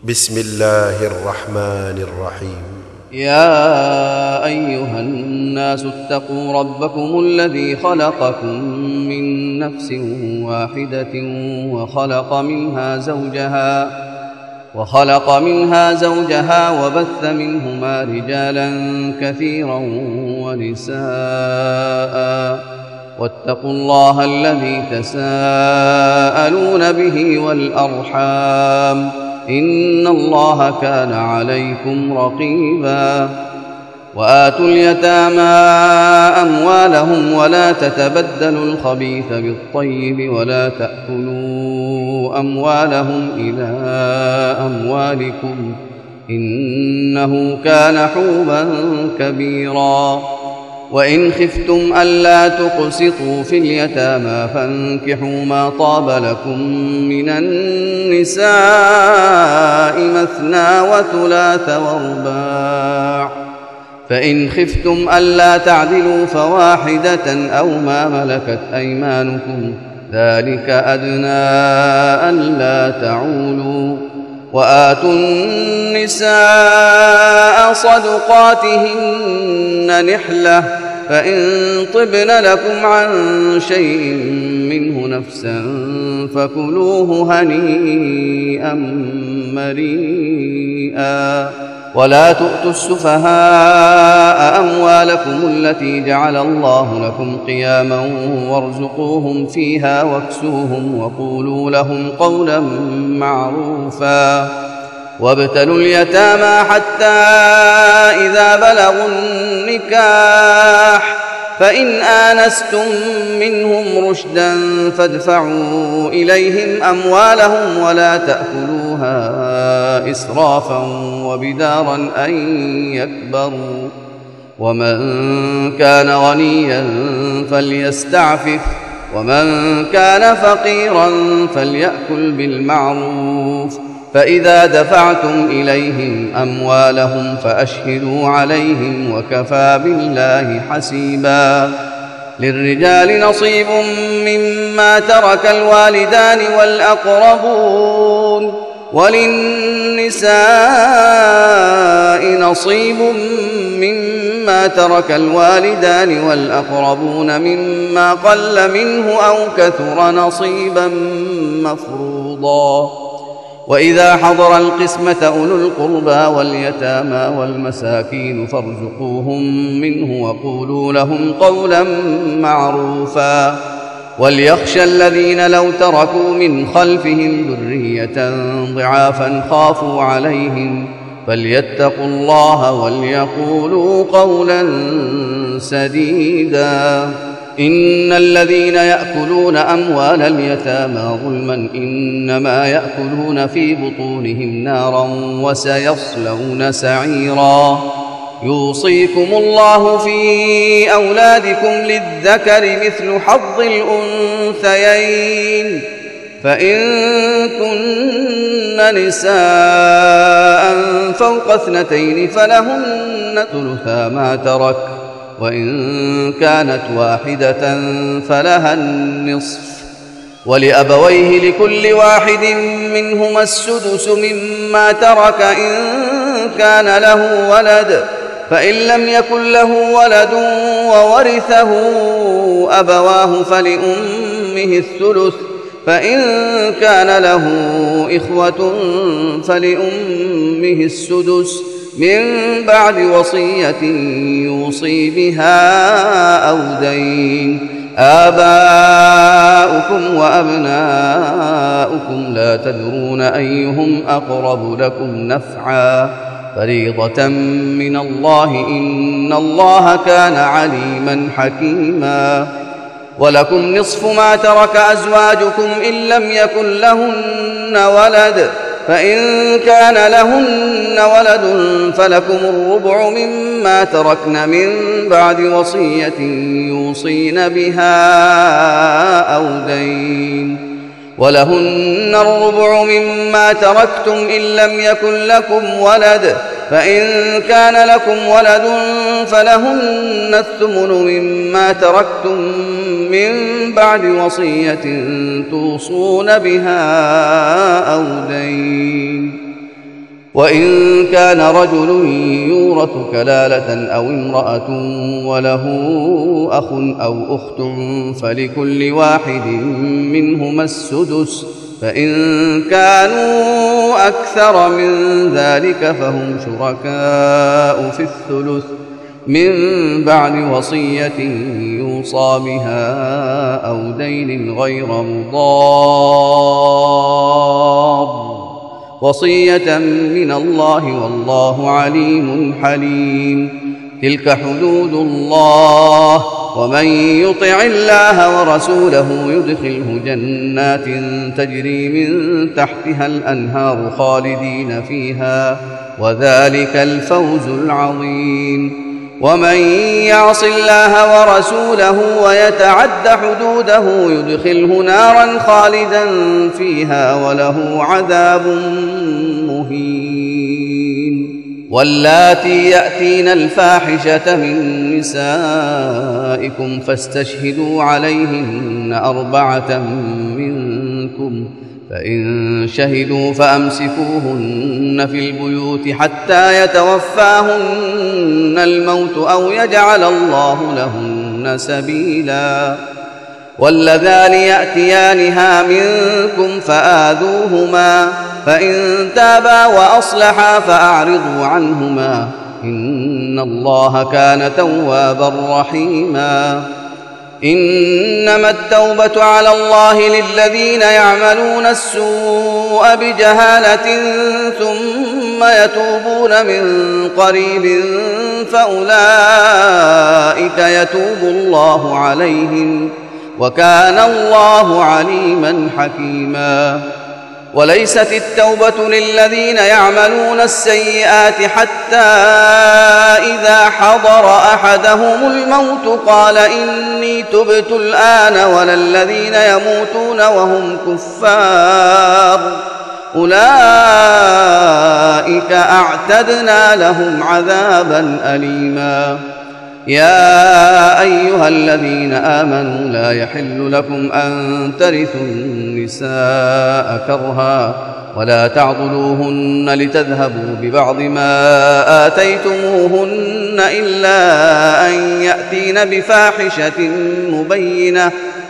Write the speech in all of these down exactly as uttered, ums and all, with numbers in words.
بسم الله الرحمن الرحيم. يا أيها الناس اتقوا ربكم الذي خلقكم من نفس واحدة وخلق منها زوجها وخلق منها زوجها وبث منهما رجالا كثيرا ونساء، واتقوا الله الذي تساءلون به والأرحام، إن الله كان عليكم رقيبا. وآتوا اليتامى أموالهم ولا تتبدلوا الخبيث بالطيب ولا تأكلوا أموالهم إلى أموالكم، إنه كان حوبا كبيرا. وإن خفتم ألا تقسطوا في اليتامى فانكحوا ما طاب لكم من النساء مثنى وثلاث ورباع، فإن خفتم ألا تعدلوا فواحدة أو ما ملكت أيمانكم، ذلك أدنى ألا تعولوا. وآتوا النساء صدقاتهن نحلة، فإن طبن لكم عن شيء منه نفسا فكلوه هنيئا مريئا. ولا تؤتوا السفهاء أموالكم التي جعل الله لكم قياما وارزقوهم فيها واكسوهم وقولوا لهم قولا معروفا. وابتلوا اليتامى حتى إذا بلغوا النكاح، فإن آنستم منهم رشدا فادفعوا إليهم أموالهم ولا تأكلوها إسرافا وبدارا أن يكبروا. ومن كان غنيا فليستعفف، ومن كان فقيرا فليأكل بالمعروف. فإذا دفعتم إليهم أموالهم فأشهدوا عليهم وكفى بالله حسيبا. للرجال نصيب مما ترك الوالدان والأقربون، وللنساء نصيب مما ترك الوالدان والأقربون مما قل منه أو كثر نصيبا مفروضا. وإذا حضر القسمة أولو القربى واليتامى والمساكين فارزقوهم منه وقولوا لهم قولا معروفا. وليخشى الذين لو تركوا من خلفهم ذرية ضعافا خافوا عليهم فليتقوا الله وليقولوا قولا سديدا. إن الذين يأكلون أموال اليتامى ظلما إنما يأكلون في بطونهم نارا وسيصلون سعيرا. يوصيكم الله في أولادكم للذكر مثل حظ الأنثيين، فإن كن نساء فوق اثنتين فلهن ثلثا ما ترك، وإن كانت واحدة فلها النصف. ولأبويه لكل واحد منهما السدس مما ترك إن كان له ولد، فإن لم يكن له ولد وورثه أبواه فلأمه الثلث، فإن كان له إخوة فلأمه السدس من بعد وصية يوصي بها أو دين. آباؤكم وأبناؤكم لا تدرون أيهم أقرب لكم نفعا، فريضة من الله، إن الله كان عليما حكيما. ولكم نصف ما ترك أزواجكم إن لم يكن لهن ولد، فإن كان لهن ولد فلكم الربع مما تركن من بعد وصية يوصين بها أو دين. ولهن الربع مما تركتم إن لم يكن لكم ولد، فإن كان لكم ولد فلهن الثمن مما تركتم من بعد وصية توصون بها أو دين. وإن كان رجل يورث كلالة أو امرأة وله أخ أو أخت فلكل واحد منهما السدس، فإن كانوا أكثر من ذلك فهم شركاء في الثلث من بعد وصية يوصى بها أو دين غير مضار، وصية من الله والله عليم حليم. تلك حدود الله، ومن يطع الله ورسوله يدخله جنات تجري من تحتها الأنهار خالدين فيها، وذلك الفوز العظيم. ومن يعص الله ورسوله ويتعد حدوده يدخله نارا خالدا فيها وله عذاب مهين. واللاتي يأتين الفاحشة من نسائكم فاستشهدوا عليهن أربعة منكم، فإن شهدوا فأمسكوهن في البيوت حتى يتوفاهن الموت أو يجعل الله لهن سبيلا. واللذان يأتيانها منكم فآذوهما، فإن تابا وأصلحا فأعرضوا عنهما، إن الله كان توابا رحيما. إنما التوبة على الله للذين يعملون السوء بجهالة ثم يتوبون من قريب فأولئك يتوب الله عليهم، وكان الله عليما حكيما. وليست التوبة للذين يعملون السيئات حتى إذا حضر أحدهم الموت قال إني تبت الآن، ولا الذين يموتون وهم كفار، أولئك أعتدنا لهم عذابا أليما. يا أيها الذين آمنوا لا يحل لكم أن ترثوا النساء كرها، ولا تعضلوهن لتذهبوا ببعض ما آتيتموهن إلا أن يأتين بفاحشة مبينة،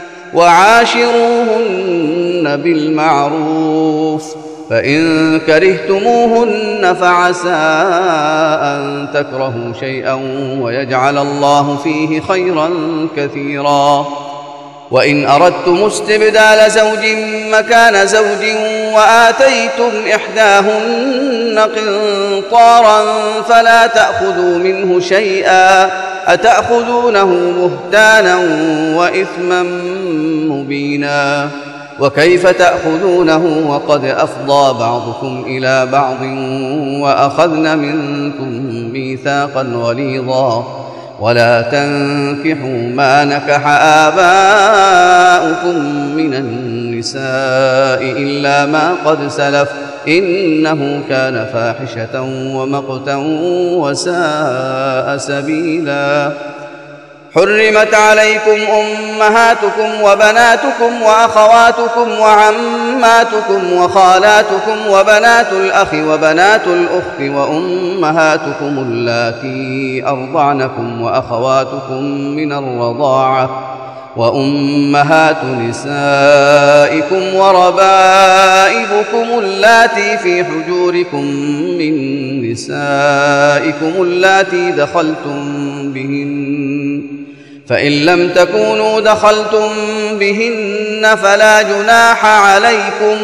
وعاشروهن بالمعروف، فإن كرهتموهن فعسى أن تكرهوا شيئا ويجعل الله فيه خيرا كثيرا. وإن أردتم استبدال زوج مكان زوج وآتيتم إحداهن قنطارا فلا تأخذوا منه شيئا، أتأخذونه بهتانا وإثما مبينا. وكيف تأخذونه وقد أفضى بعضكم إلى بعض وأخذن منكم ميثاقا غليظا. ولا تنكحوا ما نكح آباؤكم من النساء إلا ما قد سلف، إنه كان فاحشة ومقتا وساء سبيلا. حرمت عليكم أمهاتكم وبناتكم وأخواتكم وعماتكم وخالاتكم وبنات الأخ وبنات الأخت وأمهاتكم اللاتي أرضعنكم وأخواتكم من الرضاعة وأمهات نسائكم وربائبكم اللاتي في حجوركم من نسائكم اللاتي دخلتم بهن، فإن لم تكونوا دخلتم بهن فلا جناح عليكم،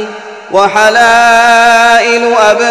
وحلائل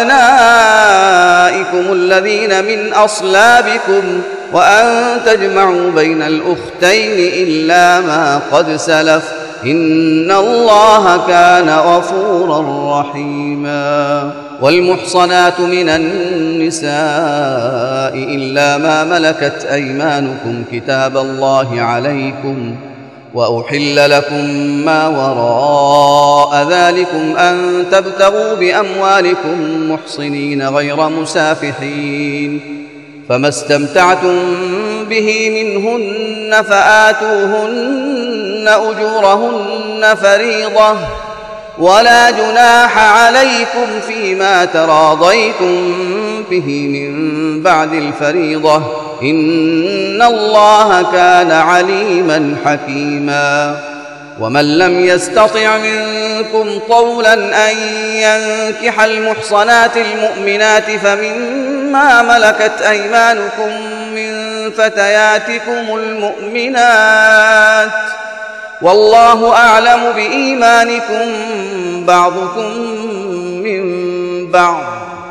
أبنائكم الذين من أصلابكم، وأن تجمعوا بين الأختين إلا ما قد سلف، إن الله كان غفورا رحيما. والمحصنات من النساء إلا ما ملكت أيمانكم كتاب الله عليكم، وأحل لكم ما وراء ذلكم أن تبتغوا بأموالكم محصنين غير مسافحين، فما استمتعتم به منهن فآتوهن أجورهن فريضة، ولا جناح عليكم فيما تراضيتم به من بعد الفريضة إن الله كان عليما حكيما. ومن لم يستطع منكم طولا أن ينكح المحصنات المؤمنات فمما ملكت أيمانكم من فتياتكم المؤمنات والله أعلم بإيمانكم بعضكم من بعض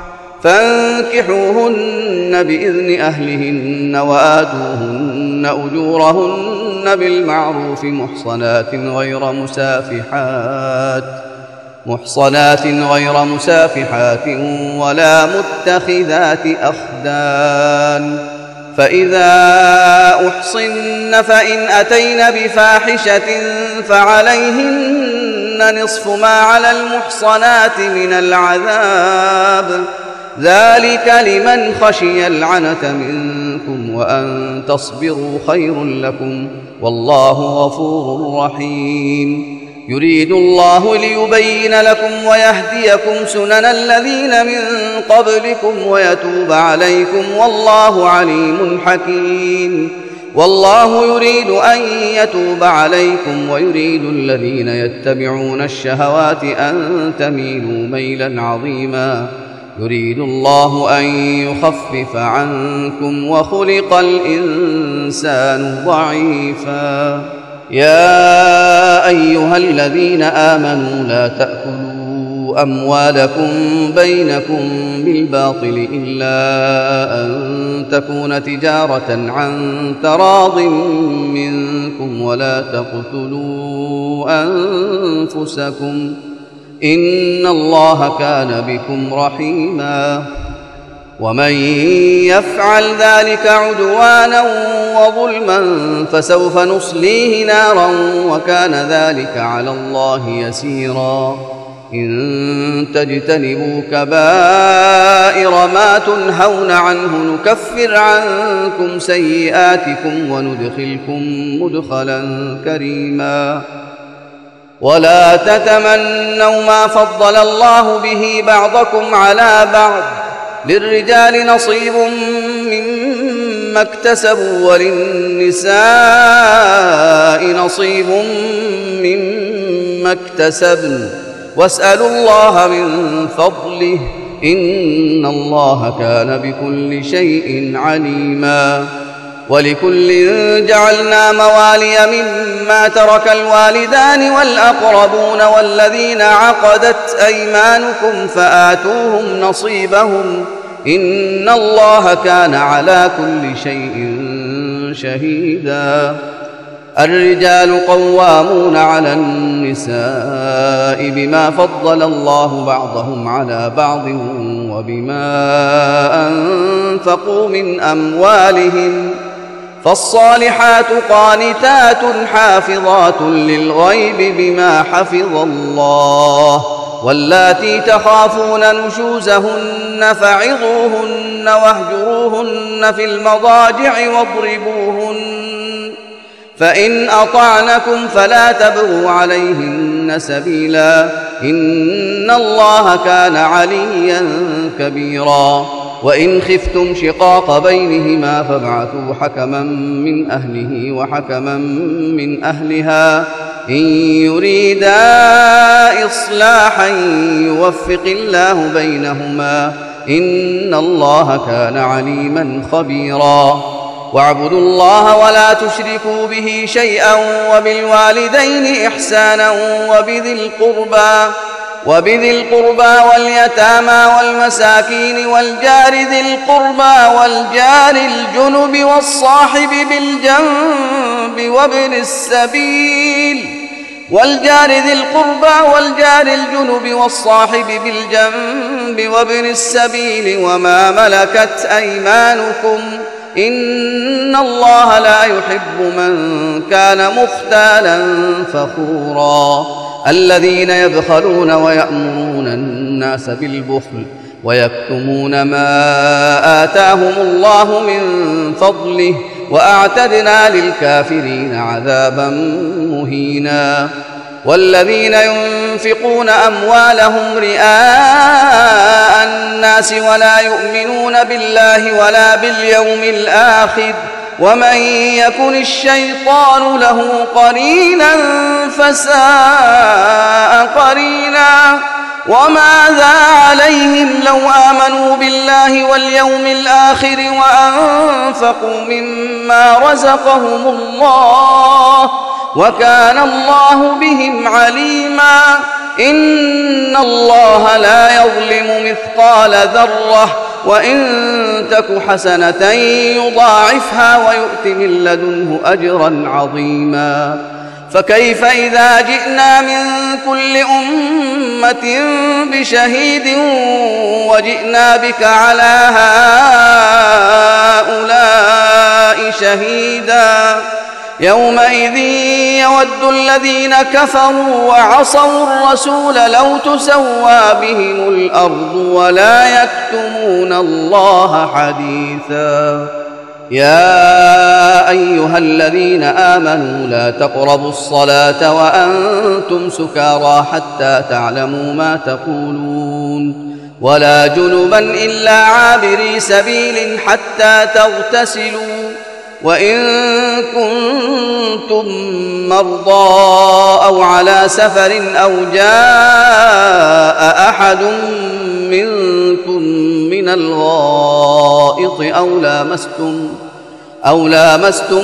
فانكحوهن بإذن أهلهن وآتوهن أجورهن بالمعروف محصنات غير مسافحات محصنات غير مسافحات ولا متخذات أخدان. فإذا أحصن فإن أتين بفاحشة فعليهن نصف ما على المحصنات من العذاب ذلك لمن خشي العنة منكم وأن تصبروا خير لكم والله غفور رحيم. يريد الله ليبين لكم ويهديكم سنن الذين من قبلكم ويتوب عليكم والله عليم حكيم. والله يريد أن يتوب عليكم ويريد الذين يتبعون الشهوات أن تميلوا ميلا عظيما. يريد الله أن يخفف عنكم وخلق الإنسان ضعيفا. يا أيها الذين آمنوا لا تأكلوا أموالكم بينكم بالباطل إلا أن تكون تجارة عن تراض منكم ولا تقتلوا أنفسكم إن الله كان بكم رحيما. ومن يفعل ذلك عدوانا وظلما فسوف نصليه نارا وكان ذلك على الله يسيرا. إن تجتنبوا كبائر ما تنهون عنه نكفر عنكم سيئاتكم وندخلكم مدخلا كريما. ولا تتمنوا ما فضل الله به بعضكم على بعض للرجال نصيب مما اكتسبوا وللنساء نصيب مما اكتسبن واسألوا الله من فضله إن الله كان بكل شيء عليما. ولكل جعلنا موالي مما ترك الوالدان والأقربون والذين عقدت أيمانكم فآتوهم نصيبهم إن الله كان على كل شيء شهيدا. الرجال قوامون على النساء بما فضل الله بعضهم على بعض وبما أنفقوا من أموالهم فالصالحات قانتات حافظات للغيب بما حفظ الله واللاتي تخافون نشوزهن فعظوهن واهجروهن في المضاجع واضربوهن فإن أطعنكم فلا تبغوا عليهن سبيلا إن الله كان عليا كبيرا. وإن خفتم شقاق بينهما فابعثوا حكما من أهله وحكما من أهلها إن يريدا إصلاحا يوفق الله بينهما إن الله كان عليما خبيرا. واعبدوا الله ولا تشركوا به شيئا وبالوالدين إحسانا وبذي القربى وبذي القربى واليتامى والمساكين والجار ذي القربى والجار الجنب والصاحب بالجنب وابن السبيل والجار ذي القربى والجار الجنب والصاحب بالجنب وابن السبيل وما ملكت أيمانكم إن الله لا يحب من كان مختالا فخورا. الذين يبخلون ويأمرون الناس بالبخل ويكتمون ما آتاهم الله من فضله وأعتدنا للكافرين عذابا مهينا. والذين ينفقون أموالهم رئاء الناس ولا يؤمنون بالله ولا باليوم الآخر ومن يكن الشيطان له قرينا فساء قرينا وماذا عليهم لو آمنوا بالله واليوم الآخر وأنفقوا مما رزقهم الله وكان الله بهم عليما إن الله لا يظلم مثقال ذرة وإن تك حسنة يضاعفها ويؤت من لدنه أجرا عظيما فكيف إذا جئنا من كل أمة بشهيد وجئنا بك على هؤلاء شهيدا يومئذ يود الذين كفروا وعصوا الرسول لو تسوى بهم الأرض ولا يكتمون الله حديثا يا أيها الذين آمنوا لا تقربوا الصلاة وأنتم سكارى حتى تعلموا ما تقولون ولا جنبا إلا عابري سبيل حتى تغتسلوا وإن كنتم مرضى أو على سفر أو جاء أحد منكم من الغائط أو لامستم أو لامستم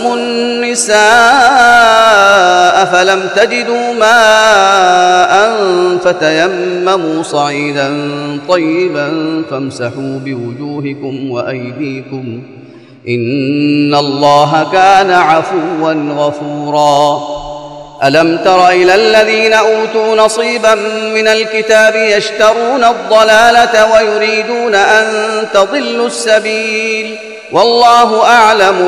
النساء فلم تجدوا ماء فتيمموا صعيدا طيبا فامسحوا بوجوهكم وأيديكم إن الله كان عفوا غفورا ألم تر إلى الذين أوتوا نصيبا من الكتاب يشترون الضلالة ويريدون أن تضلوا السبيل والله أعلم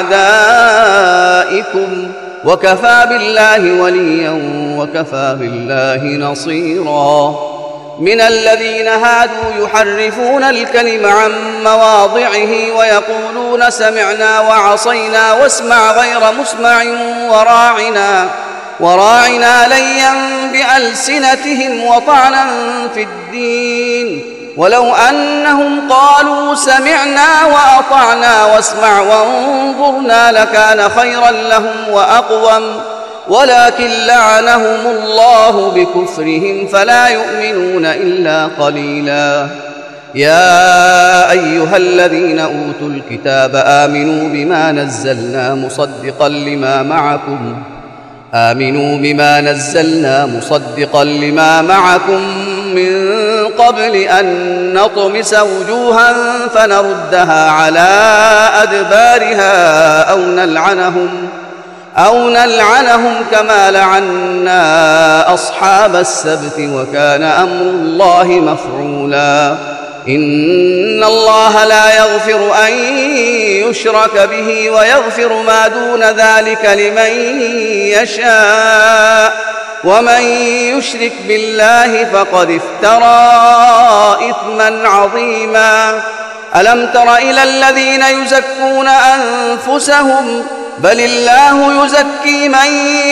بأعدائكم وكفى بالله وليا وكفى بالله نصيرا من الذين هادوا يحرفون الكلم عن مواضعه ويقولون سمعنا وعصينا واسمع غير مسمع وراعنا وراعنا ليا بألسنتهم وطعنا في الدين ولو أنهم قالوا سمعنا وأطعنا واسمع وانظرنا لكان خيرا لهم وأقوم ولكن لعنهم الله بكفرهم فلا يؤمنون إلا قليلا يا أيها الذين أوتوا الكتاب آمنوا بما نزلنا مصدقا لما معكم آمنوا بما نزلنا مصدقا لما معكم من قبل أن نطمس وجوها فنردها على أدبارها أو نلعنهم أو نلعنهم كما لعنا أصحاب السبت وكان أمر الله مفعولا إن الله لا يغفر أن يشرك به ويغفر ما دون ذلك لمن يشاء ومن يشرك بالله فقد افترى إثما عظيما ألم تر إلى الذين يزكون أنفسهم بل الله يزكي من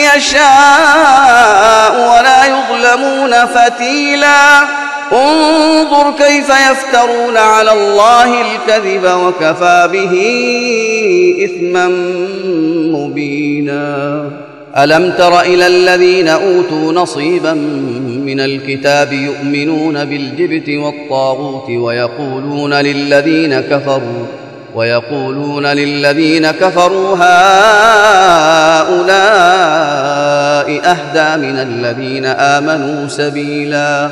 يشاء ولا يظلمون فتيلا انظر كيف يفترون على الله الكذب وكفى به إثما مبينا ألم تر إلى الذين أوتوا نصيبا من الكتاب يؤمنون بالجبت والطاغوت ويقولون للذين كفروا ويقولون للذين كفروا هؤلاء أهدى من الذين آمنوا سبيلا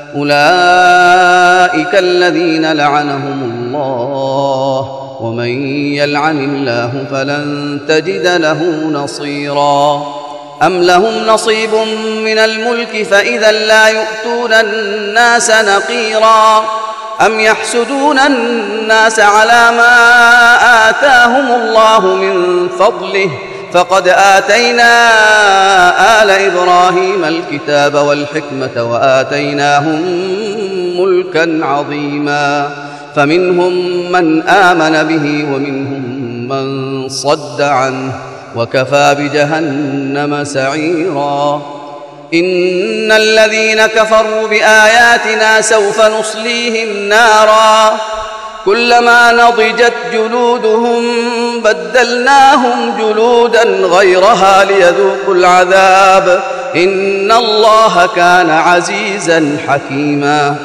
أولئك الذين لعنهم الله ومن يلعن الله فلن تجد له نصيرا أم لهم نصيب من الملك فإذا لا يؤتون الناس نقيرا أم يحسدون الناس على ما آتاهم الله من فضله فقد آتينا آل إبراهيم الكتاب والحكمة وآتيناهم ملكا عظيما فمنهم من آمن به ومنهم من صد عنه وكفى بجهنم سعيرا إن الذين كفروا بآياتنا سوف نصليهم نارا كلما نضجت جلودهم بدلناهم جلودا غيرها ليذوقوا العذاب إن الله كان عزيزا حكيما.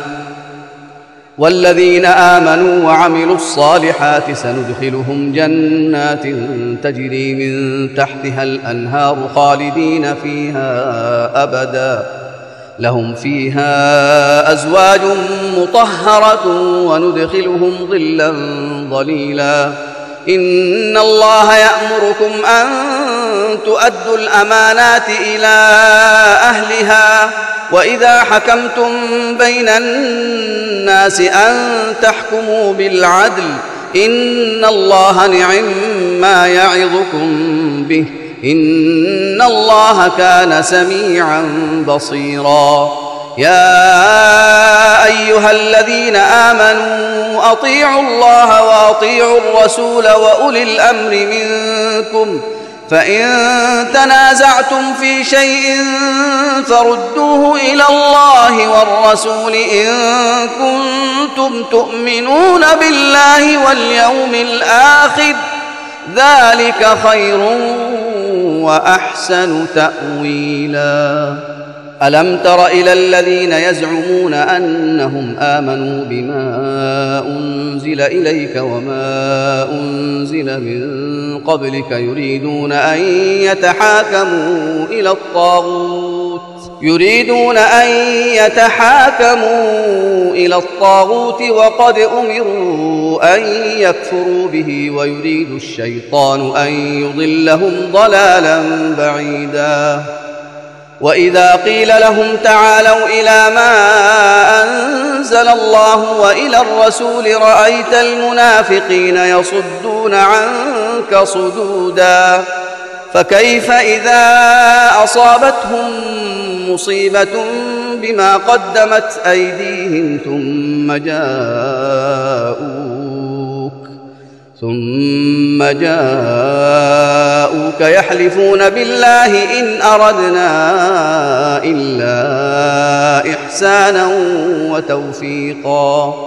والذين آمنوا وعملوا الصالحات سندخلهم جنات تجري من تحتها الأنهار خالدين فيها أبدا لهم فيها أزواج مطهرة وندخلهم ظلا ظليلا. إن الله يأمركم أن تؤدوا الأمانات إلى أهلها وإذا حكمتم بين الناس أن تحكموا بالعدل إن الله نعم ما يعظكم به إن الله كان سميعا بصيرا. يا أيها الذين آمنوا أطيعوا الله وأطيعوا الرسول وأولي الأمر منكم فإن تنازعتم في شيء فردوه إلى الله والرسول إن كنتم تؤمنون بالله واليوم الآخر ذلك خير وأحسن تأويلا. ألم تر إلى الذين يزعمون أنهم آمنوا بما أنزل إليك وما أنزل من قبلك يريدون أن يتحاكموا إلى الطاغوت يريدون أن يتحاكموا إلى الطاغوت وقد أمروا أن يكفروا به ويريد الشيطان أن يضلهم ضلالا بعيدا. وإذا قيل لهم تعالوا إلى ما أنزل الله وإلى الرسول رأيت المنافقين يصدون عنك صدودا. فكيف إذا أصابتهم مصيبة بما قدمت أيديهم ثم جاءوك ثم جاءوك يحلفون بالله إن أردنا إلا إحسانا وتوفيقا.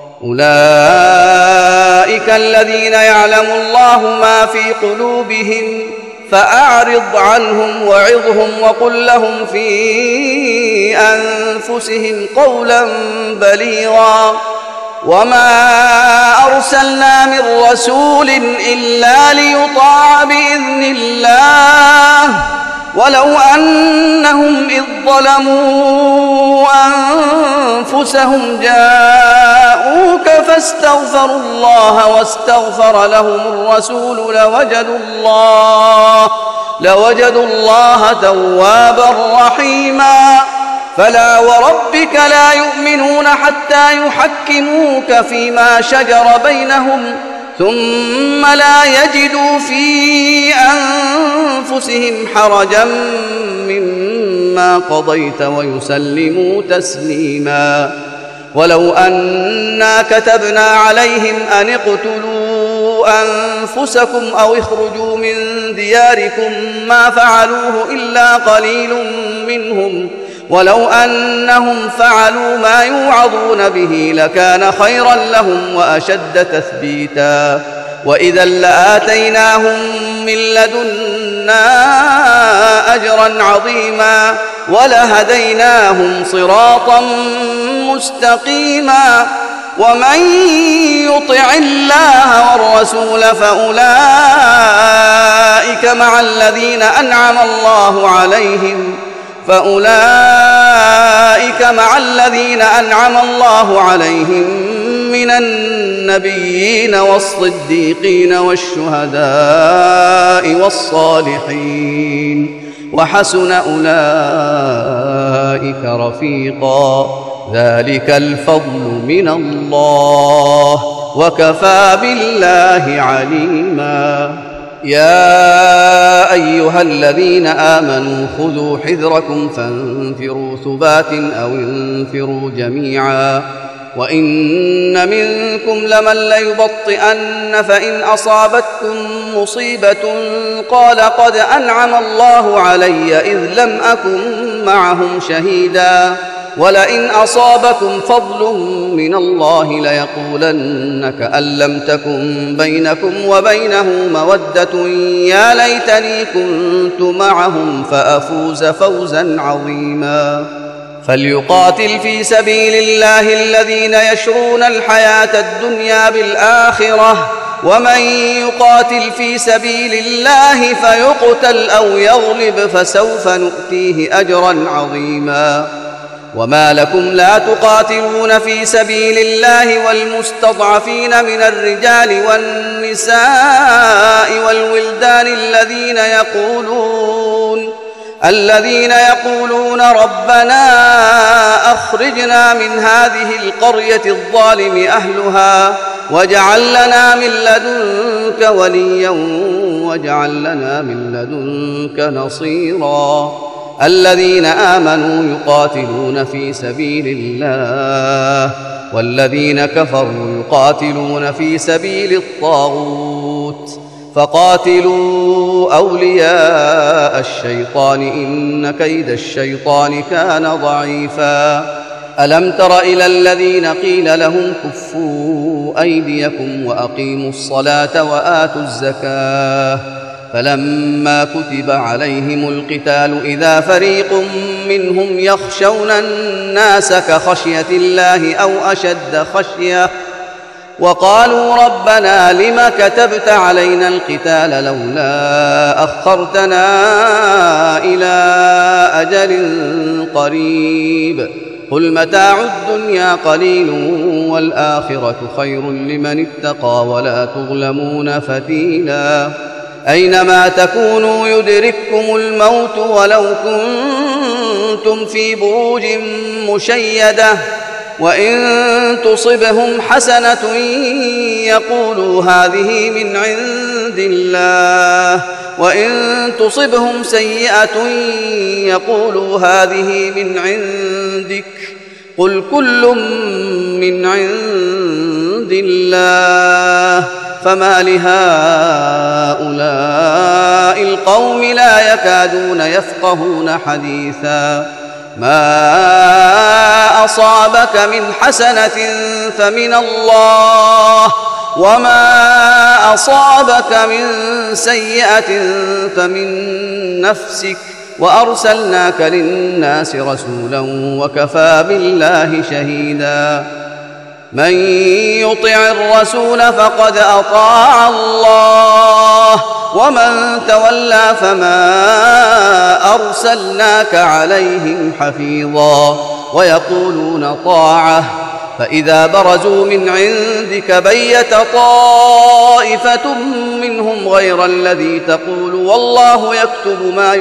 أولئك الذين يعلم الله ما في قلوبهم فأعرض عنهم وعظهم وقل لهم في أنفسهم قولا بليغا. وما أرسلنا من رسول إلا ليطاع بإذن الله ولو أنهم إذ ظلموا أنفسهم جاءوك فاستغفروا الله واستغفر لهم الرسول لوجدوا الله لوجدوا الله توابا رحيما. فلا وربك لا يؤمنون حتى يحكموك فيما شجر بينهم ثم لا يجدوا في أنفسهم حرجا مما قضيت ويسلموا تسليما. ولو أنا كتبنا عليهم أن اقتلوا أنفسكم أو اخرجوا من دياركم ما فعلوه إلا قليل منهم ولو أنهم فعلوا ما يوعظون به لكان خيرا لهم وأشد تثبيتا. وإذا لآتيناهم من لدنا أجرا عظيما ولهديناهم صراطا مستقيما. ومن يطع الله والرسول فأولئك مع الذين أنعم الله عليهم فأولئك مع الذين أنعم الله عليهم من النبيين والصديقين والشهداء والصالحين وحسن أولئك رفيقا. ذلك الفضل من الله وكفى بالله عليما. يا أيها الذين آمنوا خذوا حذركم فانفروا ثبات أو انفروا جميعا. وإن منكم لمن ليبطئن فإن أصابتكم مصيبة قال قد أنعم الله علي إذ لم أكن معهم شهيدا ولئن أصابكم فضل من الله ليقولن كأن لم تكن بينكم وبينه مودة يا ليتني كنت معهم فأفوز فوزا عظيما. فليقاتل في سبيل الله الذين يشرون الحياة الدنيا بالآخرة ومن يقاتل في سبيل الله فيقتل أو يغلب فسوف نؤتيه أجرا عظيما. وما لكم لا تقاتلون في سبيل الله والمستضعفين من الرجال والنساء والولدان الذين يقولون الذين يقولون ربنا أخرجنا من هذه القرية الظالم أهلها واجعل لنا من لدنك وليا واجعل لنا من لدنك نصيرا. الذين آمنوا يقاتلون في سبيل الله والذين كفروا يقاتلون في سبيل الطاغوت فقاتلوا أولياء الشيطان إن كيد الشيطان كان ضعيفا. ألم تر إلى الذين قيل لهم كفوا أيديكم وأقيموا الصلاة وآتوا الزكاة فلما كتب عليهم القتال إذا فريق منهم يخشون الناس كخشية الله أو أشد خشية وقالوا ربنا لم كتبت علينا القتال لولا أخرتنا إلى أجل قريب قل متاع الدنيا قليل والآخرة خير لمن اتقى ولا تظلمون فتيلا. أينما تكونوا يدرككم الموت ولو كنتم في بروج مشيدة وإن تصبهم حسنة يقولوا هذه من عند الله وإن تصبهم سيئة يقولوا هذه من عندك قل كل من عند الله فما لهؤلاء القوم لا يكادون يفقهون حديثا. ما أصابك من حسنة فمن الله وما أصابك من سيئة فمن نفسك وأرسلناك للناس رسولا وكفى بالله شهيدا. من يطع الرسول فقد أطاع الله ومن تولى فما أرسلناك عليهم حفيظا ويقولون طاعة فإذا برزوا من عندك بيت طائفة منهم غير الذي تقول والله يكتب ما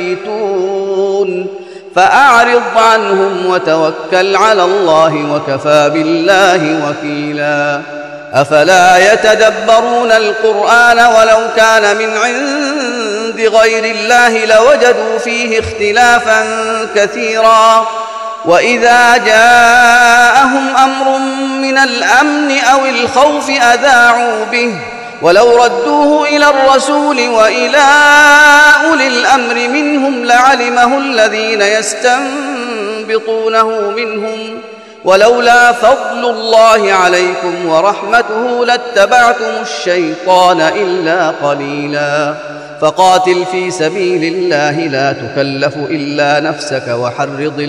يبيتون فأعرض عنهم وتوكل على الله وكفى بالله وكيلا. أفلا يتدبرون القرآن ولو كان من عند غير الله لوجدوا فيه اختلافا كثيرا وإذا جاءهم أمر من الأمن أو الخوف أذاعوا به ولو ردوه إلى الرسول وإلى أولي الأمر منهم لعلمه الذين يستنبطونه منهم ولولا فضل الله عليكم ورحمته لاتبعتم الشيطان إلا قليلا. فقاتل في سبيل الله لا تكلف إلا نفسك وحرض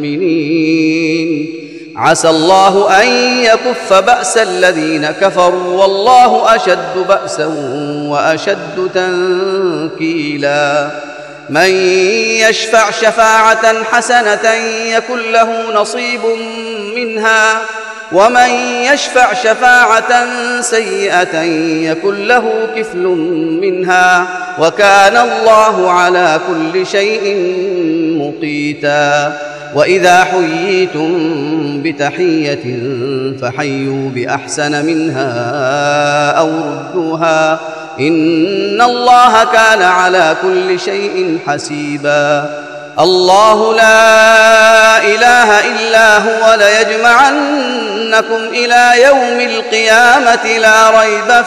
المؤمنين عسى الله أن يكف بأس الذين كفروا والله أشد بأسا وأشد تنكيلا. من يشفع شفاعة حسنة يكن له نصيب منها ومن يشفع شفاعة سيئة يكن له كفل منها وكان الله على كل شيء مقيتا. وإذا حييتم بتحية فحيوا بأحسن منها أو ردوها إن الله كان على كل شيء حسيبا. الله لا إله إلا هو ليجمعنكم إلى يوم القيامة لا ريب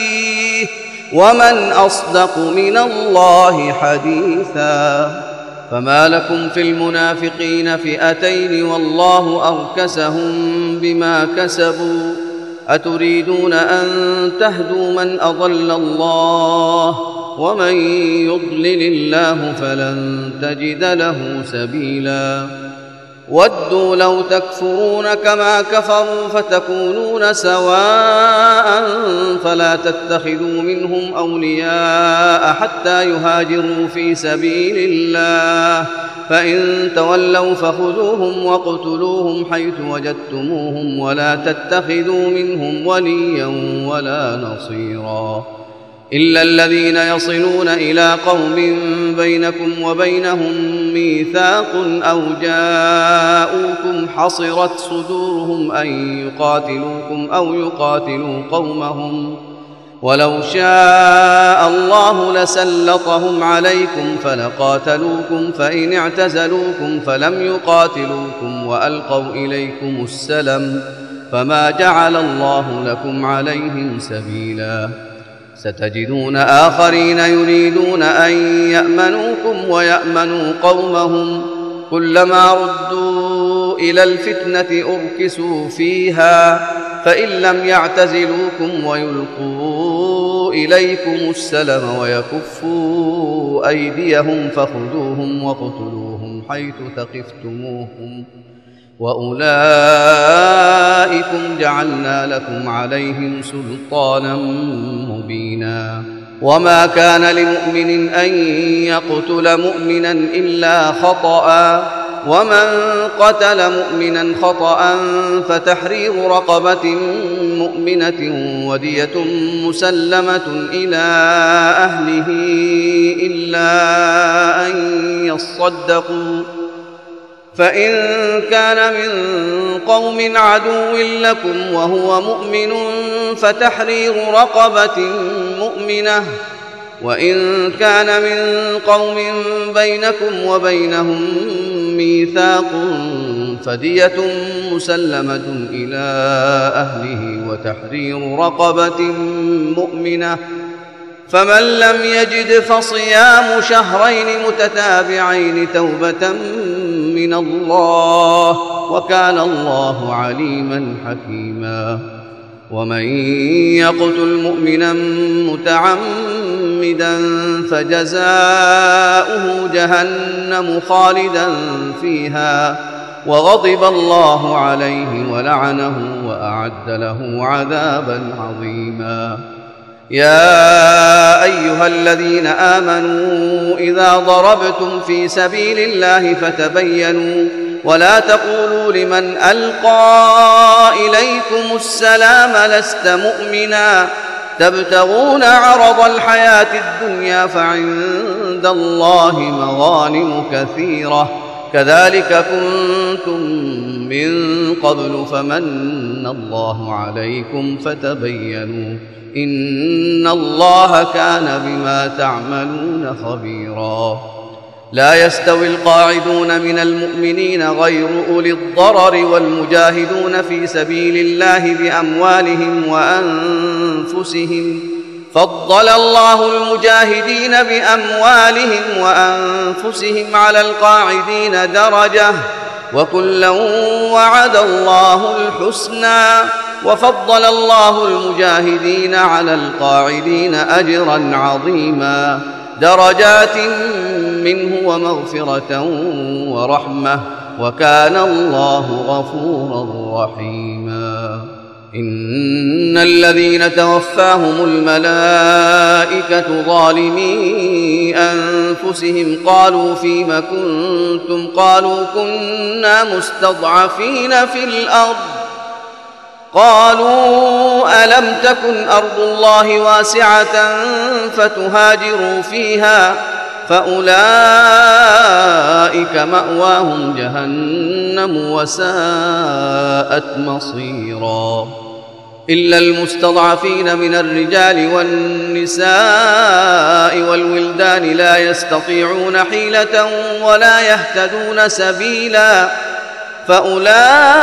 فيه ومن أصدق من الله حديثا. فما لكم في المنافقين فئتين والله أركسهم بما كسبوا أتريدون أن تهدوا من أضل الله ومن يضلل الله فلن تجد له سبيلا ودوا لو تكفرون كما كفروا فتكونون سواء فلا تتخذوا منهم أولياء حتى يهاجروا في سبيل الله فإن تولوا فخذوهم واقتلوهم حيث وجدتموهم ولا تتخذوا منهم وليا ولا نصيرا إلا الذين يصلون إلى قوم بينكم وبينهم ميثاق أو جاءوكم حصرت صدورهم أن يقاتلوكم أو يقاتلوا قومهم ولو شاء الله لسلطهم عليكم فلقاتلوكم فإن اعتزلوكم فلم يقاتلوكم وألقوا إليكم السلم فما جعل الله لكم عليهم سبيلا ستجدون آخرين يريدون أن يأمنوكم ويأمنوا قومهم كلما ردوا إلى الفتنة أركسوا فيها فإن لم يعتزلوكم ويلقوا إليكم السلم ويكفوا أيديهم فخذوهم واقتلوهم حيث ثقفتموهم وأولئكم جعلنا لكم عليهم سلطانا مبينا وما كان لمؤمن أن يقتل مؤمنا إلا خطأ ومن قتل مؤمنا خطأ فتحرير رقبة مؤمنة ودية مسلمة إلى أهله إلا أن يصدقوا فإن كان من قوم عدو لكم وهو مؤمن فتحرير رقبة مؤمنة وإن كان من قوم بينكم وبينهم ميثاق فدية مسلمة إلى أهله وتحرير رقبة مؤمنة فمن لم يجد فصيام شهرين متتابعين توبة من الله وكان الله عليما حكيما ومن يقتل مؤمنا متعمدا فجزاؤه جهنم خالدا فيها وغضب الله عليه ولعنه وأعد له عذابا عظيما يا أيها الذين آمنوا إذا ضربتم في سبيل الله فتبينوا ولا تقولوا لمن ألقى إليكم السلام لست مؤمنا تبتغون عرض الحياة الدنيا فعند الله مغانم كثيرة كذلك كنتم من قبل فمن الله عليكم فتبينوا إن الله كان بما تعملون خبيرا لا يستوي القاعدون من المؤمنين غير أولي الضرر والمجاهدون في سبيل الله بأموالهم وأنفسهم فضل الله المجاهدين بأموالهم وأنفسهم على القاعدين درجة وكلا وعد الله الحسنى وفضل الله المجاهدين على القاعدين أجرا عظيما درجات منه ومغفرة ورحمة وكان الله غفورا رحيما إن الذين توفاهم الملائكة ظالمي أنفسهم قالوا فيم كنتم قالوا كنا مستضعفين في الأرض قالوا ألم تكن أرض الله واسعة فتهاجروا فيها فأولئك مأواهم جهنم وساءت مصيرا إلا المستضعفين من الرجال والنساء والولدان لا يستطيعون حيلة ولا يهتدون سبيلا فأولئك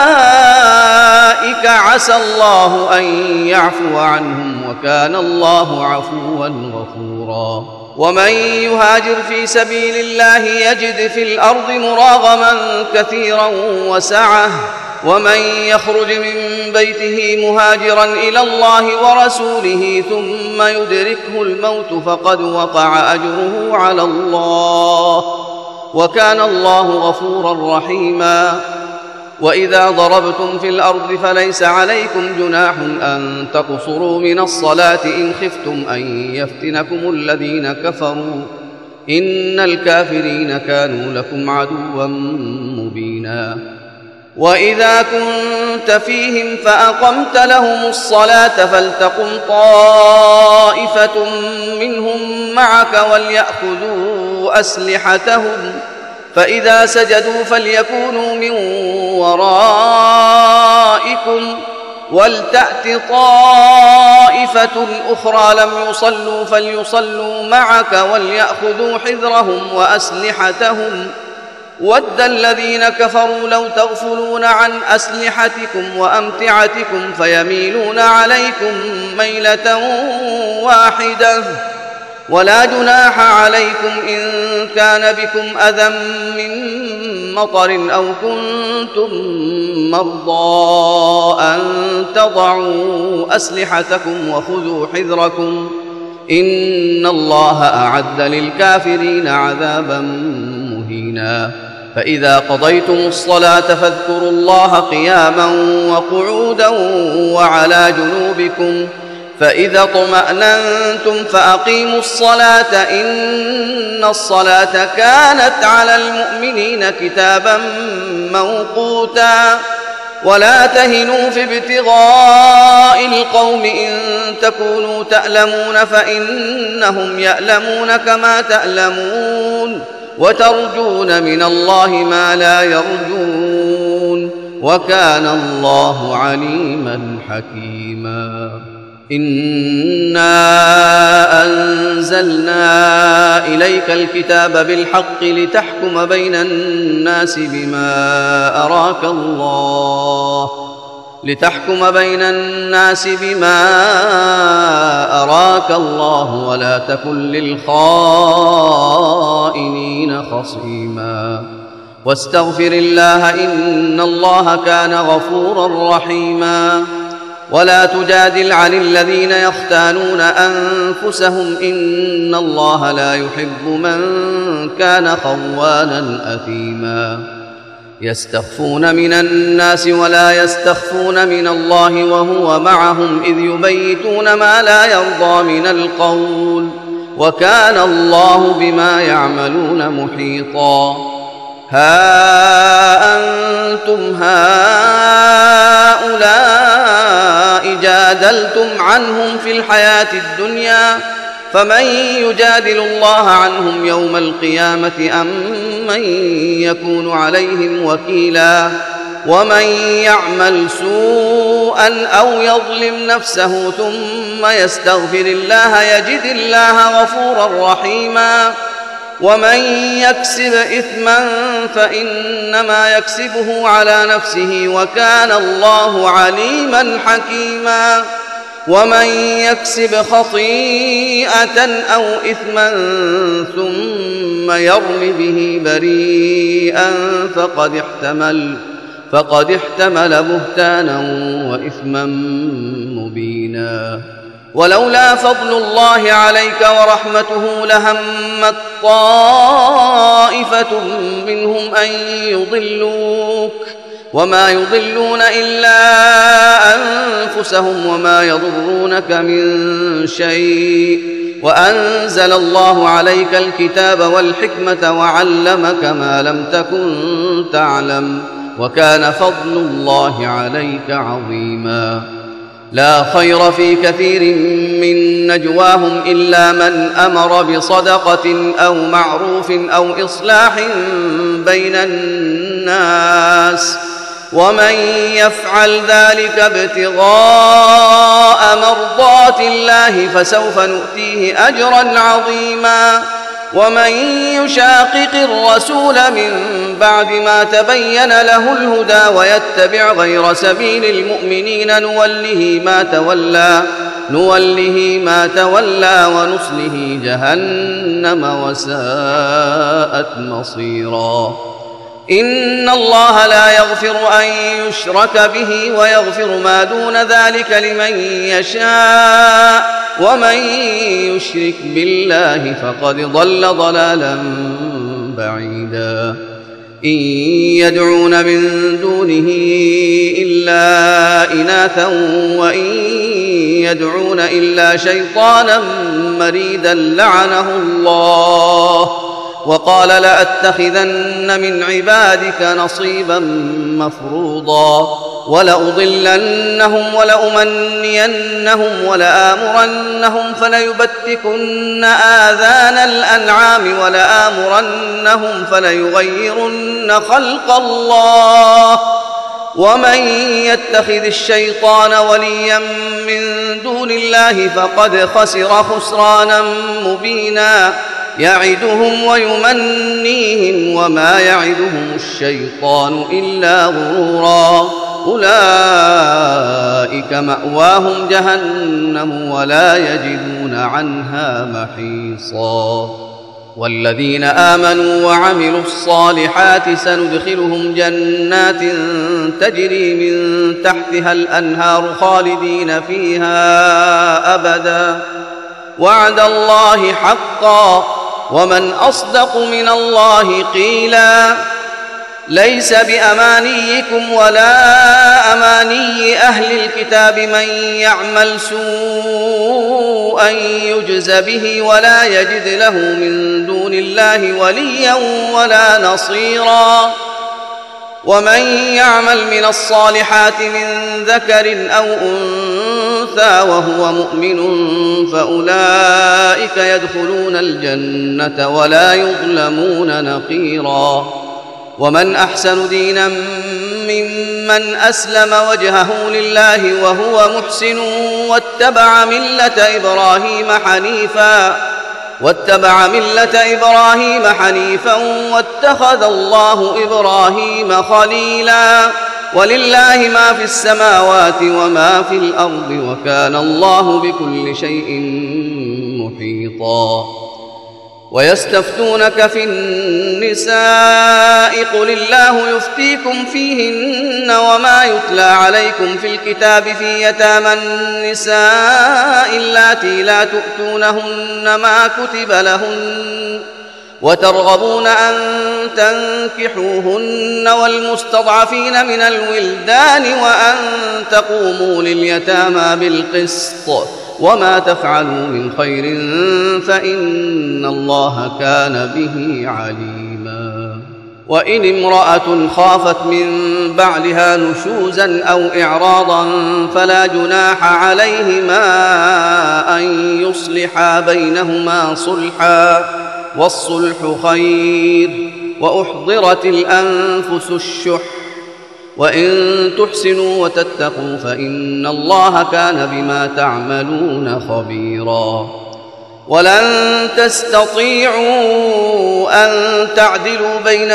عسى الله أن يعفو عنهم وكان الله عفوا غفورا ومن يهاجر في سبيل الله يجد في الأرض مراغما كثيرا وسعة ومن يخرج من بيته مهاجرا إلى الله ورسوله ثم يدركه الموت فقد وقع أجره على الله وكان الله غفورا رحيما. وإذا ضربتم في الأرض فليس عليكم جناح أن تقصروا من الصلاة إن خفتم أن يفتنكم الذين كفروا إن الكافرين كانوا لكم عدوا مبينا. وإذا كنت فيهم فأقمت لهم الصلاة فلتقم طائفة منهم معك وليأخذوا أسلحتهم فإذا سجدوا فليكونوا من ورائكم ولتأت طائفة أخرى لم يصلوا فليصلوا معك وليأخذوا حذرهم وأسلحتهم ود الذين كفروا لو تغفلون عن أسلحتكم وأمتعتكم فيميلون عليكم ميلة واحدة ولا جناح عليكم إن كان بكم أذى من مطر أو كنتم مرضى أن تضعوا أسلحتكم وخذوا حذركم إن الله أعد للكافرين عذابا مهينا. فإذا قضيتم الصلاة فاذكروا الله قياما وقعودا وعلى جنوبكم فإذا اطمأننتم فأقيموا الصلاة إن الصلاة كانت على المؤمنين كتابا موقوتا. ولا تهنوا في ابتغاء القوم إن تكونوا تألمون فإنهم يألمون كما تألمون وترجون من الله ما لا يرجون وكان الله عليما حكيما. إنا أنزلنا إليك الكتاب بالحق لتحكم بين الناس بما أراك الله لتحكم بين الناس بما أراك الله ولا تكن للخائنين خصيما. واستغفر الله إن الله كان غفورا رحيما. ولا تجادل عن الذين يختانون أنفسهم إن الله لا يحب من كان خوانا أثيما. يستخفون من الناس ولا يستخفون من الله وهو معهم إذ يبيتون ما لا يرضى من القول وكان الله بما يعملون محيطا. ها أنتم هؤلاء جادلتم عنهم في الحياة الدنيا فمن يجادل الله عنهم يوم القيامة أم من يكون عليهم وكيلا. ومن يعمل سوءا أو يظلم نفسه ثم يستغفر الله يجد الله غفورا رحيما. ومن يكسب إثما فإنما يكسبه على نفسه وكان الله عليما حكيما. ومن يكسب خطيئة أو إثما ثم يرم به بريئا فقد احتمل فقد احتمل بهتانا وإثما مبينا. ولولا فضل الله عليك ورحمته لهمت طائفة منهم أن يضلوك وما يضلون إلا أنفسهم وما يضرونك من شيء وأنزل الله عليك الكتاب والحكمة وعلمك ما لم تكن تعلم وكان فضل الله عليك عظيما. لا خير في كثير من نجواهم إلا من أمر بصدقة أو معروف أو إصلاح بين الناس ومن يفعل ذلك ابتغاء مرضات الله فسوف نؤتيه أجرا عظيما. ومن يشاقق الرسول من بعد ما تبين له الهدى ويتبع غير سبيل المؤمنين نوله ما تولى نوله ما تولى ونصله جهنم وساءت مصيرا. إن الله لا يغفر أن يشرك به ويغفر ما دون ذلك لمن يشاء ومن يشرك بالله فقد ضل ضلالا بعيدا. إن يدعون من دونه إلا إناثا وإن يدعون إلا شيطانا مريدا لعنه الله وقال لأتخذن من عبادك نصيبا مفروضا ولأضلنهم ولأمنينهم ولآمرنهم فليبتكن آذان الأنعام ولآمرنهم فليغيرن خلق الله ومن يتخذ الشيطان وليا من دون الله فقد خسر خسرانا مبينا. يعدهم ويمنيهم وما يعدهم الشيطان إلا غرورا. أولئك مأواهم جهنم ولا يجدون عنها محيصا. والذين آمنوا وعملوا الصالحات سندخلهم جنات تجري من تحتها الأنهار خالدين فيها أبدا وعد الله حقا ومن أصدق من الله قيلا. ليس بأمانيكم ولا أماني أهل الكتاب من يعمل سوءا يجز به ولا يجد له من دون الله وليا ولا نصيرا. ومن يعمل من الصالحات من ذكر أو أنثى وهو مؤمن فأولئك يدخلون الجنة ولا يظلمون نقيرا. ومن أحسن دينا ممن أسلم وجهه لله وهو محسن واتبع ملة إبراهيم حنيفا واتبع ملة إبراهيم حنيفا واتخذ الله إبراهيم خليلا. ولله ما في السماوات وما في الأرض وكان الله بكل شيء محيطا. ويستفتونك في النساء قل الله يفتيكم فيهن وما يتلى عليكم في الكتاب في يتامى النساء اللاتي لا تؤتونهن ما كتب لهن وترغبون أن تنكحوهن والمستضعفين من الولدان وأن تقوموا لليتامى بالقسط وما تفعلوا من خير فإن الله كان به عليما. وإن امرأة خافت من بعلها نشوزا أو إعراضا فلا جناح عليهما أن يصلحا بينهما صلحا والصلح خير وأحضرت الأنفس الشح وإن تحسنوا وتتقوا فإن الله كان بما تعملون خبيرا. ولن تستطيعوا أن تعدلوا بين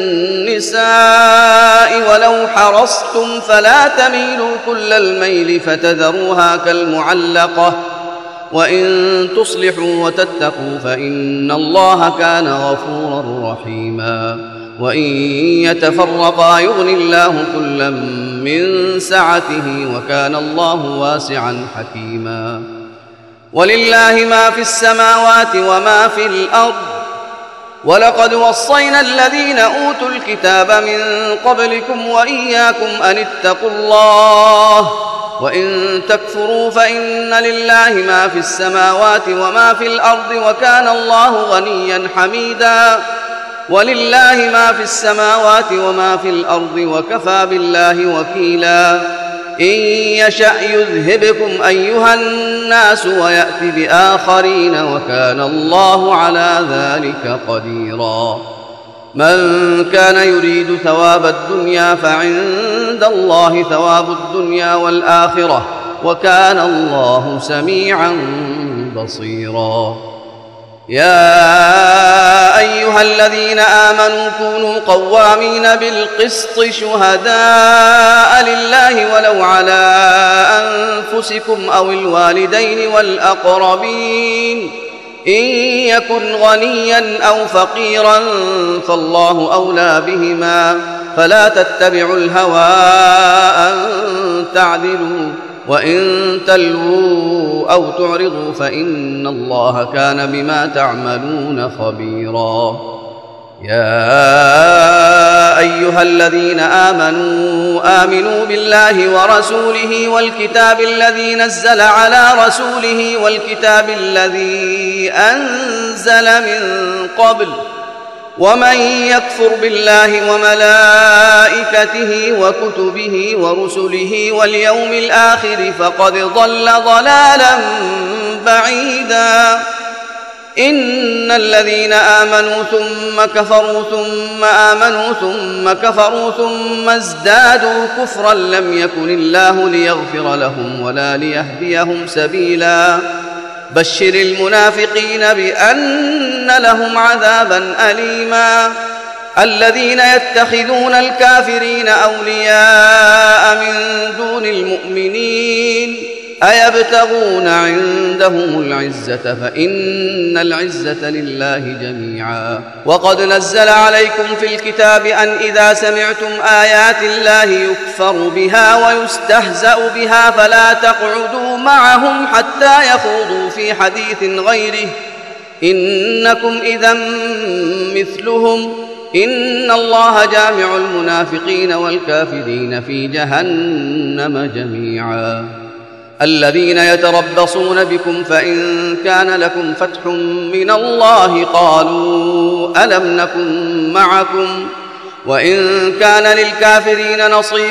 النساء ولو حرصتم فلا تميلوا كل الميل فتذروها كالمعلقة وإن تصلحوا وتتقوا فإن الله كان غفورا رحيما. وإن يتفرقا يغني الله كلا من سعته وكان الله واسعا حكيما. ولله ما في السماوات وما في الأرض ولقد وصينا الذين أوتوا الكتاب من قبلكم وإياكم أن اتقوا الله وإن تكفروا فإن لله ما في السماوات وما في الأرض وكان الله غنيا حميدا. ولله ما في السماوات وما في الأرض وكفى بالله وكيلا. إن يشأ يذهبكم أيها الناس ويأت بآخرين وكان الله على ذلك قديرا. من كان يريد ثواب الدنيا فعند الله ثواب الدنيا والآخرة وكان الله سميعا بصيرا. يا أيها الذين آمنوا كونوا قوامين بالقسط شهداء لله ولو على أنفسكم أو الوالدين والأقربين إن يكن غنيا أو فقيرا فالله أولى بهما فلا تتبعوا الهوى أن تعدلوا وإن تلووا أو تعرضوا فإن الله كان بما تعملون خبيرا. يا أيها الذين آمنوا آمنوا بالله ورسوله والكتاب الذي نزل على رسوله والكتاب الذي أنزل من قبل ومن يكفر بالله وملائكته وكتبه ورسله واليوم الآخر فقد ضل ضلالا بعيدا. إن الذين آمنوا ثم كفروا ثم آمنوا ثم كفروا ثم ازدادوا كفرا لم يكن الله ليغفر لهم ولا ليهديهم سبيلا. بشر المنافقين بأن لهم عذابا أليما. الذين يتخذون الكافرين أولياء من دون المؤمنين أيبتغون عندهم العزة فإن العزة لله جميعا. وقد نزل عليكم في الكتاب أن إذا سمعتم آيات الله يكفر بها ويستهزأ بها فلا تقعدوا معهم حتى يخوضوا في حديث غيره إنكم إذا مثلهم إن الله جامع المنافقين والكافرين في جهنم جميعا. الذين يتربصون بكم فإن كان لكم فتح من الله قالوا ألم نكن معكم وإن كان للكافرين نصيب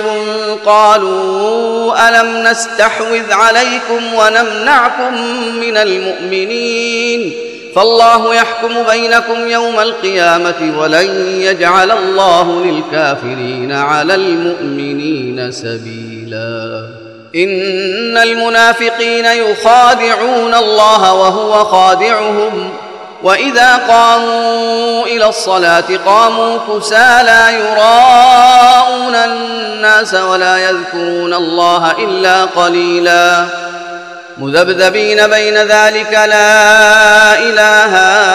قالوا ألم نستحوذ عليكم ونمنعكم من المؤمنين فالله يحكم بينكم يوم القيامة ولن يجعل الله للكافرين على المؤمنين سبيلا. إن المنافقين يخادعون الله وهو خادعهم وإذا قاموا إلى الصلاة قاموا كسالى يراءون الناس ولا يذكرون الله إلا قليلا مذبذبين بين ذلك لا إله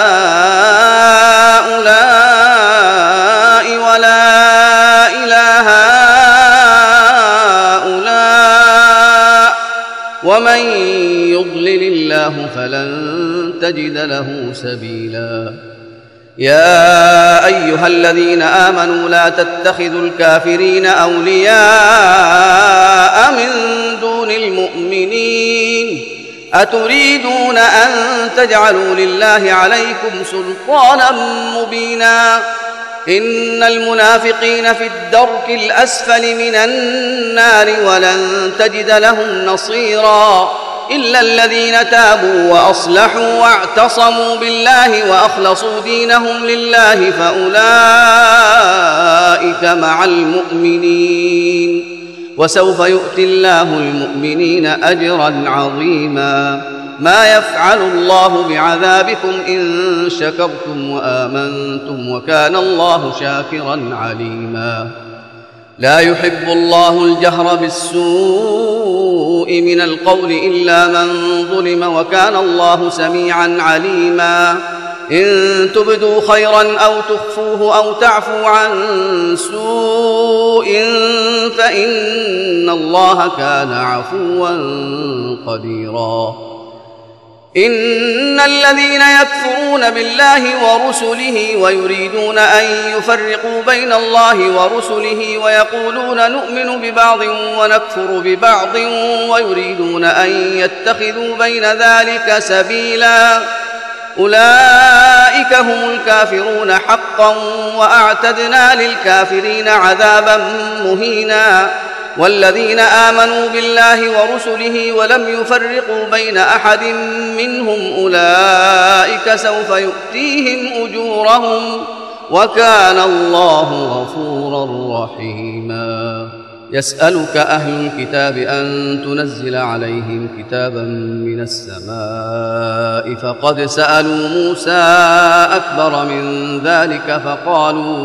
هؤلاء ولا إله هؤلاء ومن يضلل الله فلن تجد له سبيلا. يا أيها الذين آمنوا لا تتخذوا الكافرين أولياء من دون المؤمنين أتريدون أن تجعلوا لله عليكم سلطانا مبينا. إن المنافقين في الدرك الأسفل من النار ولن تجد لهم نصيرا إلا الذين تابوا وأصلحوا واعتصموا بالله وأخلصوا دينهم لله فأولئك مع المؤمنين وسوف يؤتي الله المؤمنين أجرا عظيما. ما يفعل الله بعذابكم إن شكرتم وآمنتم وكان الله شاكرا عليما. لا يحب الله الجهر بالسوء من القول إلا من ظلم وكان الله سميعا عليما. إن تبدوا خيرا أو تخفوه أو تعفوا عن سوء فإن الله كان عفوا قديرا. إن الذين يكفرون بالله ورسله ويريدون أن يفرقوا بين الله ورسله ويقولون نؤمن ببعض ونكفر ببعض ويريدون أن يتخذوا بين ذلك سبيلا أولئك هم الكافرون حقا وأعتدنا للكافرين عذابا مهينا. والذين آمنوا بالله ورسله ولم يفرقوا بين أحد منهم أولئك سوف يؤتيهم أجورهم وكان الله غفورا رحيما. يسألك أهل الكتاب أن تنزل عليهم كتابا من السماء فقد سألوا موسى أكبر من ذلك فقالوا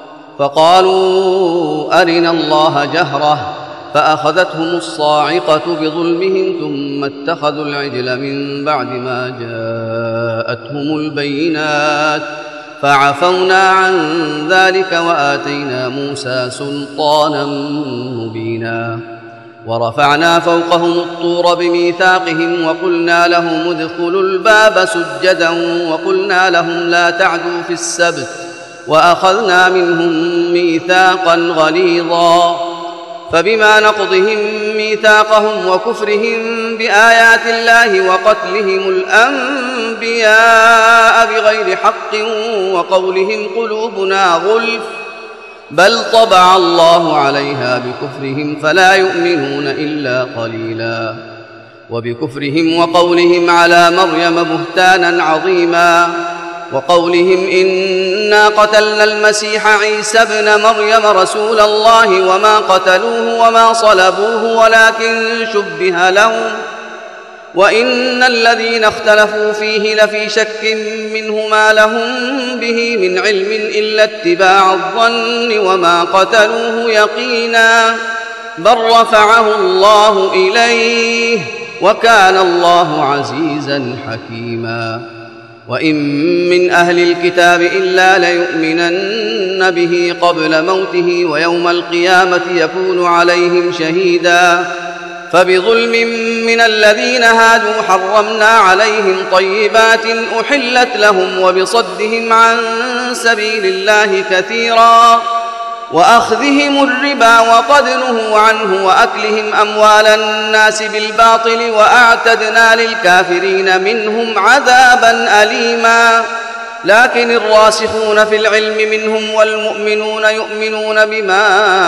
فقالوا أرنا الله جهرة فأخذتهم الصاعقة بظلمهم ثم اتخذوا العجل من بعد ما جاءتهم البينات فعفونا عن ذلك وآتينا موسى سلطانا مبينا ورفعنا فوقهم الطور بميثاقهم وقلنا لهم ادخلوا الباب سجدا وقلنا لهم لا تعدوا في السبت وأخذنا منهم ميثاقا غليظا فبما نقضهم ميثاقهم وكفرهم بآيات الله وقتلهم الأنبياء بغير حق وقولهم قلوبنا غلف بل طبع الله عليها بكفرهم فلا يؤمنون إلا قليلا وبكفرهم وقولهم على مريم بهتانا عظيما وقولهم إنا قتلنا المسيح عيسى ابن مريم رسول الله وما قتلوه وما صلبوه ولكن شبه لهم وإن الذين اختلفوا فيه لفي شك منه ما لهم به من علم إلا اتباع الظن وما قتلوه يقينا بل رفعه الله إليه وكان الله عزيزا حكيما وإن من أهل الكتاب إلا ليؤمنن به قبل موته ويوم القيامة يكون عليهم شهيدا فبظلم من الذين هادوا حرمنا عليهم طيبات أحلت لهم وبصدهم عن سبيل الله كثيرا وأخذهم الربا وقد نهوا عنه وأكلهم أموال الناس بالباطل وأعتدنا للكافرين منهم عذابا أليما لكن الراسخون في العلم منهم والمؤمنون يؤمنون بما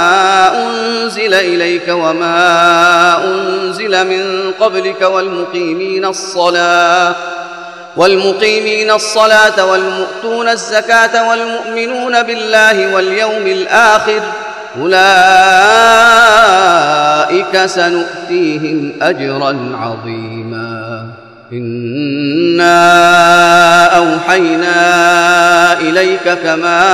أنزل إليك وما أنزل من قبلك والمقيمين الصلاة والمقيمين الصلاة والمؤتون الزكاة والمؤمنون بالله واليوم الآخر أولئك سنؤتيهم أجرا عظيما إنا أوحينا إليك كما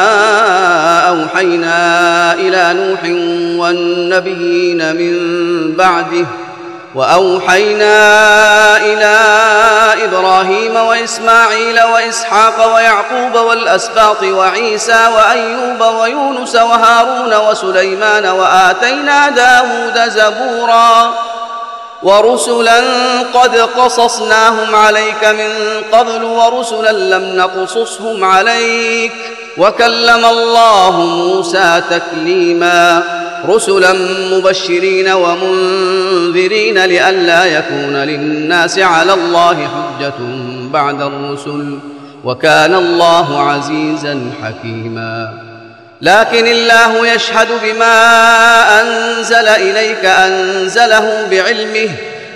أوحينا إلى نوح والنبيين من بعده وأوحينا إلى إبراهيم وإسماعيل وإسحاق ويعقوب والأسباط وعيسى وأيوب ويونس وهارون وسليمان وآتينا داود زبورا ورسلا قد قصصناهم عليك من قبل ورسلا لم نقصصهم عليك وكلم الله موسى تكليما رسلا مبشرين ومنذرين لئلا يكون للناس على الله حجة بعد الرسل وكان الله عزيزا حكيما لكن الله يشهد بما أنزل إليك أنزله بعلمه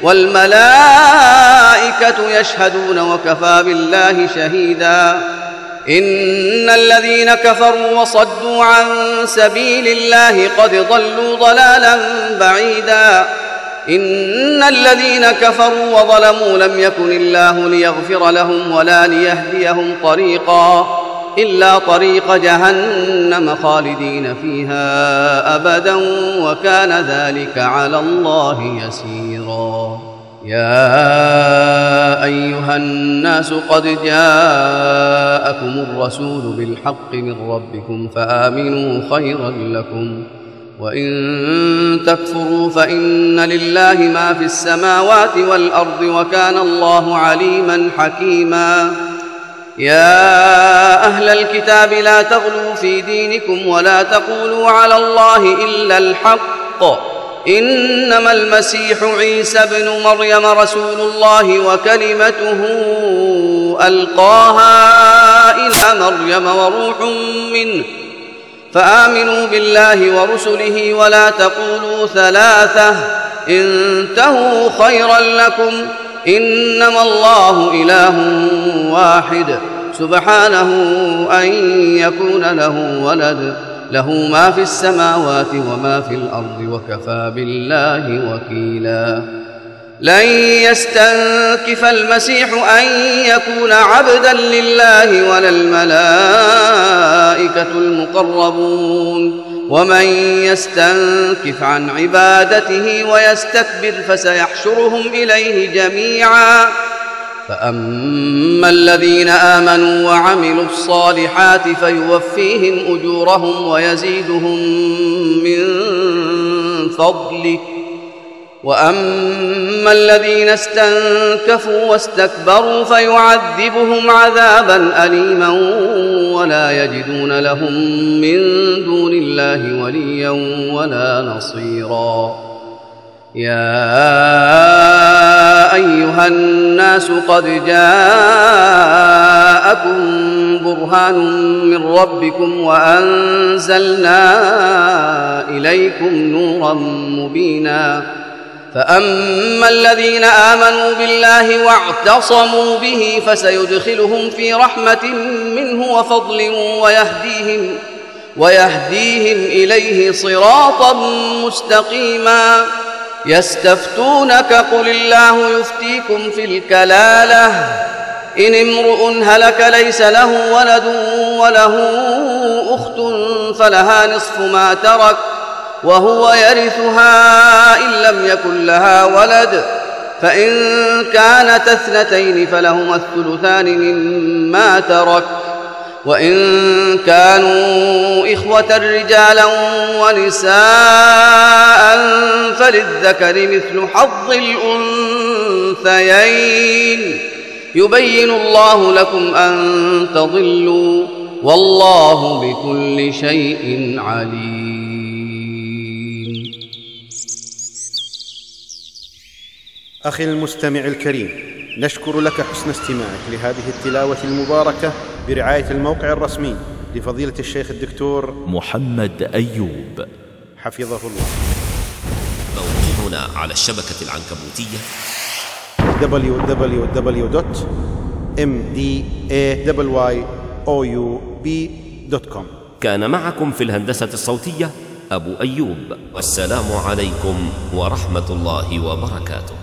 والملائكة يشهدون وكفى بالله شهيدا إن الذين كفروا وصدوا عن سبيل الله قد ضلوا ضلالا بعيدا إن الذين كفروا وظلموا لم يكن الله ليغفر لهم ولا ليهديهم طريقا إلا طريق جهنم خالدين فيها أبدا وكان ذلك على الله يسيرا يا أيها الناس قد جاءكم الرسول بالحق من ربكم فآمنوا خيرا لكم وإن تكفروا فإن لله ما في السماوات والأرض وكان الله عليما حكيما يا أهل الكتاب لا تغلوا في دينكم ولا تقولوا على الله إلا الحق إنما المسيح عيسى ابن مريم رسول الله وكلمته ألقاها إلى مريم وروح منه فآمنوا بالله ورسله ولا تقولوا ثلاثة انتهوا خيرا لكم إنما الله إله واحد سبحانه أن يكون له ولد له ما في السماوات وما في الأرض وكفى بالله وكيلا. لن يستنكف المسيح أن يكون عبدا لله ولا الملائكة المقربون، ومن يستنكف عن عبادته ويستكبر فسيحشرهم إليه جميعا. فأما الذين آمنوا وعملوا الصالحات فيوفيهم أجورهم ويزيدهم من فضله، وأما الذين استنكفوا واستكبروا فيعذبهم عذابا أليما ولا يجدون لهم من دون الله وليا ولا نصيرا. يا أيها الناس قد جاءكم برهان من ربكم وأنزلنا إليكم نورا مبينا. فأما الذين آمنوا بالله واعتصموا به فسيدخلهم في رحمة منه وفضل ويهديهم, ويهديهم إليه صراطا مستقيما. يستفتونك قل الله يفتيكم في الكلالة إن امرؤ هلك ليس له ولد وله أخت فلها نصف ما ترك وهو يرثها إن لم يكن لها ولد، فإن كانت اثنتين فلهما الثلثان مما ترك، وإن كانوا إخوة رجالا ونساء فللذكر مثل حظ الأنثيين. يبين الله لكم أن تضلوا والله بكل شيء عليم. أخي المستمع الكريم، نشكر لك حسن استماعك لهذه التلاوة المباركة برعاية الموقع الرسمي لفضيلة الشيخ الدكتور محمد أيوب حفظه الله. موقعنا على الشبكة العنكبوتية دبليو دبليو دبليو دوت إم دي إيه واي أو يو بي دوت كوم. كان معكم في الهندسة الصوتية أبو أيوب، والسلام عليكم ورحمة الله وبركاته.